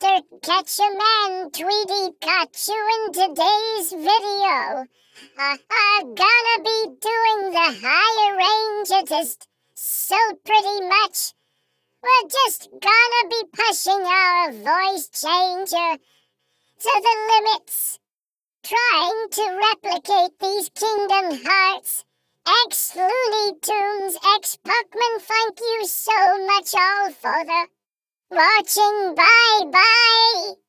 Mr. Catcherman Tweety got you in today's video. Gonna be doing the higher range just so pretty much. We're just gonna be pushing our voice changer to the limits, trying to replicate these Kingdom Hearts, X Looney Tunes, X Puckman. Thank you so much all for the watching. Bye bye.